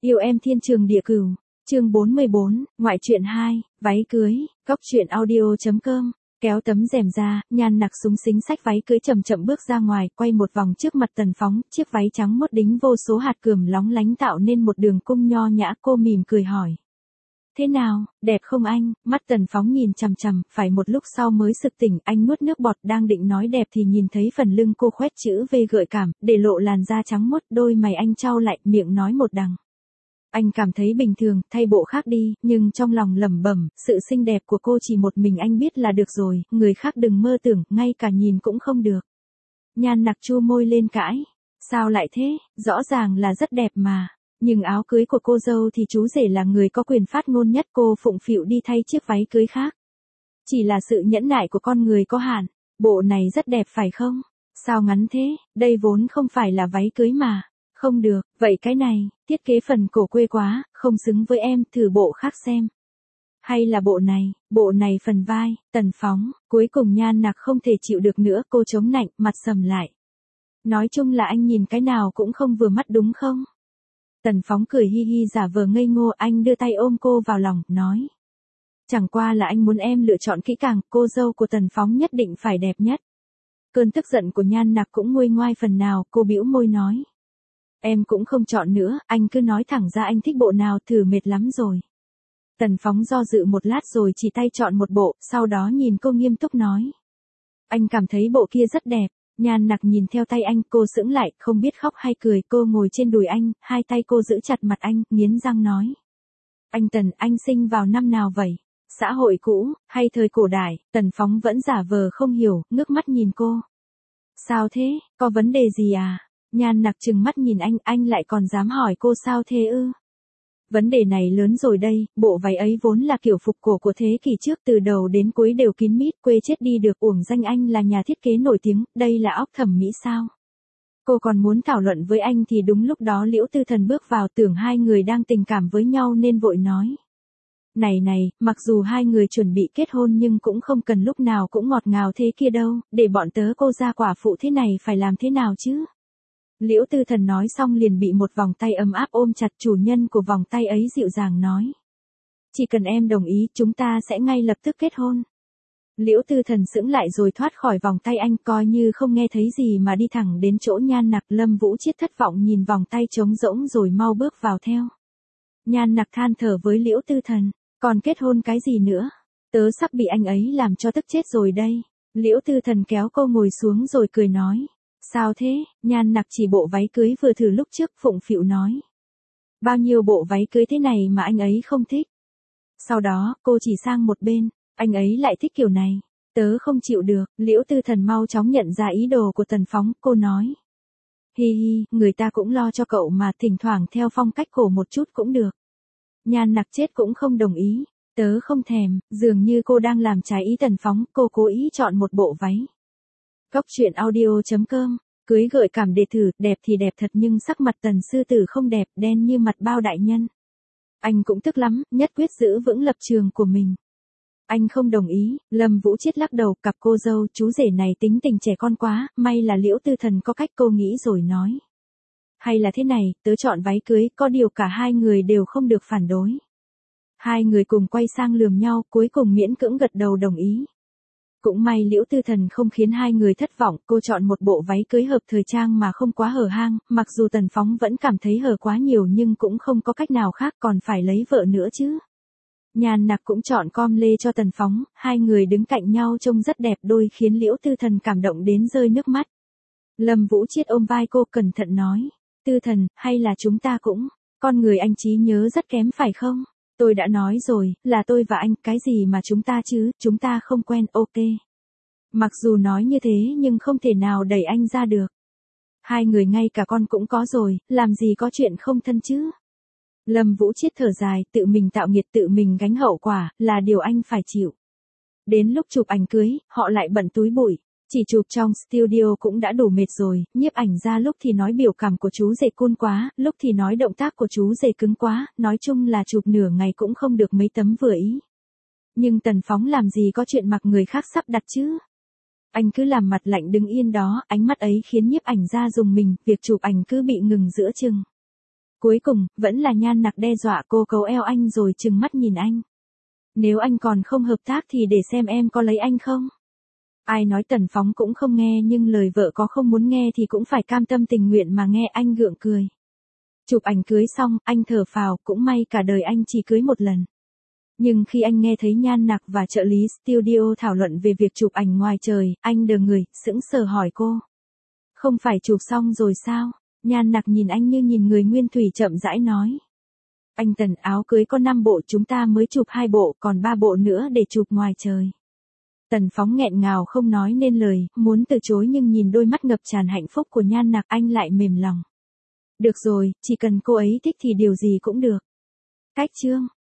Yêu em thiên trường địa cửu. Chương 44, ngoại truyện 2, váy cưới, góc truyện audio.com. Kéo tấm rèm ra, Nhan Nặc súng xính xách váy cưới chậm chậm bước ra ngoài, quay một vòng trước mặt Tần Phóng, chiếc váy trắng mốt đính vô số hạt cườm lóng lánh tạo nên một đường cung nho nhã. Cô mỉm cười hỏi: "Thế nào, đẹp không anh?" Mắt Tần Phóng nhìn chằm chằm, phải một lúc sau mới sực tỉnh, anh nuốt nước bọt đang định nói đẹp thì nhìn thấy phần lưng cô khoét chữ V gợi cảm, để lộ làn da trắng muốt, đôi mày anh chau lại, miệng nói một đằng. Anh cảm thấy bình thường, thay bộ khác đi, nhưng trong lòng lẩm bẩm, sự xinh đẹp của cô chỉ một mình anh biết là được rồi, người khác đừng mơ tưởng, ngay cả nhìn cũng không được. Nhan Nặc chu môi lên cãi: "Sao lại thế, rõ ràng là rất đẹp mà." Nhưng áo cưới của cô dâu thì chú rể là người có quyền phát ngôn nhất, cô phụng phịu đi thay chiếc váy cưới khác. Chỉ là sự nhẫn nại của con người có hạn. "Bộ này rất đẹp phải không? Sao ngắn thế, đây vốn không phải là váy cưới mà." "Không được, vậy cái này, thiết kế phần cổ quê quá, không xứng với em, thử bộ khác xem." "Hay là bộ này phần vai." Tần Phóng, cuối cùng Nhan Nặc không thể chịu được nữa, cô chống nạnh, mặt sầm lại. "Nói chung là anh nhìn cái nào cũng không vừa mắt đúng không?" Tần Phóng cười hi hi giả vờ ngây ngô, anh đưa tay ôm cô vào lòng, nói: "Chẳng qua là anh muốn em lựa chọn kỹ càng, cô dâu của Tần Phóng nhất định phải đẹp nhất." Cơn tức giận của Nhan Nặc cũng nguôi ngoai phần nào, cô bĩu môi nói: "Em cũng không chọn nữa, anh cứ nói thẳng ra anh thích bộ nào, thử mệt lắm rồi." Tần Phóng do dự một lát rồi chỉ tay chọn một bộ, sau đó nhìn cô nghiêm túc nói: "Anh cảm thấy bộ kia rất đẹp." Nhan Nặc nhìn theo tay anh, cô sững lại, không biết khóc hay cười, cô ngồi trên đùi anh, hai tay cô giữ chặt mặt anh, nghiến răng nói: "Anh Tần, anh sinh vào năm nào vậy? Xã hội cũ, hay thời cổ đại?" Tần Phóng vẫn giả vờ không hiểu, ngước mắt nhìn cô. "Sao thế, có vấn đề gì à?" Nhan Nặc trừng mắt nhìn anh lại còn dám hỏi cô sao thế ư? "Vấn đề này lớn rồi đây, bộ váy ấy vốn là kiểu phục cổ của thế kỷ trước, từ đầu đến cuối đều kín mít, quê chết đi được, uổng danh anh là nhà thiết kế nổi tiếng, đây là óc thẩm mỹ sao?" Cô còn muốn thảo luận với anh thì đúng lúc đó Liễu Tư Thần bước vào, tưởng hai người đang tình cảm với nhau nên vội nói: Này, mặc dù hai người chuẩn bị kết hôn nhưng cũng không cần lúc nào cũng ngọt ngào thế kia đâu, để bọn tớ cô ra quả phụ thế này phải làm thế nào chứ?" Liễu Tư Thần nói xong liền bị một vòng tay ấm áp ôm chặt, chủ nhân của vòng tay ấy dịu dàng nói: "Chỉ cần em đồng ý, chúng ta sẽ ngay lập tức kết hôn." Liễu Tư Thần sững lại rồi thoát khỏi vòng tay anh, coi như không nghe thấy gì mà đi thẳng đến chỗ Nhan Nặc. Lâm Vũ Chiết thất vọng nhìn vòng tay trống rỗng rồi mau bước vào theo. Nhan Nặc than thở với Liễu Tư Thần: "Còn kết hôn cái gì nữa? Tớ sắp bị anh ấy làm cho tức chết rồi đây." Liễu Tư Thần kéo cô ngồi xuống rồi cười nói: "Sao thế?" Nhan Nặc chỉ bộ váy cưới vừa thử lúc trước, phụng phịu nói: "Bao nhiêu bộ váy cưới thế này mà anh ấy không thích?" Sau đó, cô chỉ sang một bên: "Anh ấy lại thích kiểu này. Tớ không chịu được." Liễu Tư Thần mau chóng nhận ra ý đồ của Tần Phóng, cô nói: "Hi hi, người ta cũng lo cho cậu mà, thỉnh thoảng theo phong cách cổ một chút cũng được." Nhan Nặc chết cũng không đồng ý: "Tớ không thèm." Dường như cô đang làm trái ý Tần Phóng, cô cố ý chọn một bộ váy. Góc truyện audio.com. Cưới gợi cảm để thử, đẹp thì đẹp thật nhưng sắc mặt Tần sư tử không đẹp, đen như mặt bao đại nhân. Anh cũng tức lắm, nhất quyết giữ vững lập trường của mình. Anh không đồng ý. Lâm Vũ Chiết lắc đầu, cặp cô dâu chú rể này tính tình trẻ con quá, may là Liễu Tư Thần có cách, cô nghĩ rồi nói: "Hay là thế này, tớ chọn váy cưới, có điều cả hai người đều không được phản đối." Hai người cùng quay sang lườm nhau, cuối cùng miễn cưỡng gật đầu đồng ý. Cũng may Liễu Tư Thần không khiến hai người thất vọng, cô chọn một bộ váy cưới hợp thời trang mà không quá hở hang, mặc dù Tần Phóng vẫn cảm thấy hở quá nhiều nhưng cũng không có cách nào khác, còn phải lấy vợ nữa chứ. Nhan Nặc cũng chọn com lê cho Tần Phóng, hai người đứng cạnh nhau trông rất đẹp đôi, khiến Liễu Tư Thần cảm động đến rơi nước mắt. Lâm Vũ Chiết ôm vai cô cẩn thận nói: "Tư Thần, hay là chúng ta cũng, con người anh trí nhớ rất kém phải không? Tôi đã nói rồi, là tôi và anh, cái gì mà chúng ta chứ, chúng ta không quen, ok." Mặc dù nói như thế nhưng không thể nào đẩy anh ra được. Hai người ngay cả con cũng có rồi, làm gì có chuyện không thân chứ. Lâm Vũ Chiết thở dài, tự mình tạo nghiệt tự mình gánh hậu quả, là điều anh phải chịu. Đến lúc chụp ảnh cưới, họ lại bận túi bụi. Chỉ chụp trong studio cũng đã đủ mệt rồi, nhiếp ảnh ra lúc thì nói biểu cảm của chú rể cool quá, lúc thì nói động tác của chú rể cứng quá, nói chung là chụp nửa ngày cũng không được mấy tấm vừa ý. Nhưng Tần Phóng làm gì có chuyện mặc người khác sắp đặt chứ. Anh cứ làm mặt lạnh đứng yên đó, ánh mắt ấy khiến nhiếp ảnh ra rùng mình, việc chụp ảnh cứ bị ngừng giữa chừng. Cuối cùng, vẫn là Nhan Nặc đe dọa cô cấu eo anh rồi trừng mắt nhìn anh. Nếu anh còn không hợp tác thì để xem em có lấy anh không? Ai nói Tần Phóng cũng không nghe nhưng lời vợ có không muốn nghe thì cũng phải cam tâm tình nguyện mà nghe, anh gượng cười. Chụp ảnh cưới xong, anh thở phào, cũng may cả đời anh chỉ cưới một lần. Nhưng khi anh nghe thấy Nhan Nặc và trợ lý studio thảo luận về việc chụp ảnh ngoài trời, anh đờ người, sững sờ hỏi cô. Không phải chụp xong rồi sao? Nhan Nặc nhìn anh như nhìn người nguyên thủy, chậm rãi nói. Anh Tần, áo cưới có 5 bộ, chúng ta mới chụp 2 bộ, còn 3 bộ nữa để chụp ngoài trời. Tần Phóng nghẹn ngào không nói nên lời, muốn từ chối nhưng nhìn đôi mắt ngập tràn hạnh phúc của Nhan Nặc, anh lại mềm lòng. Được rồi, chỉ cần cô ấy thích thì điều gì cũng được. Cách chương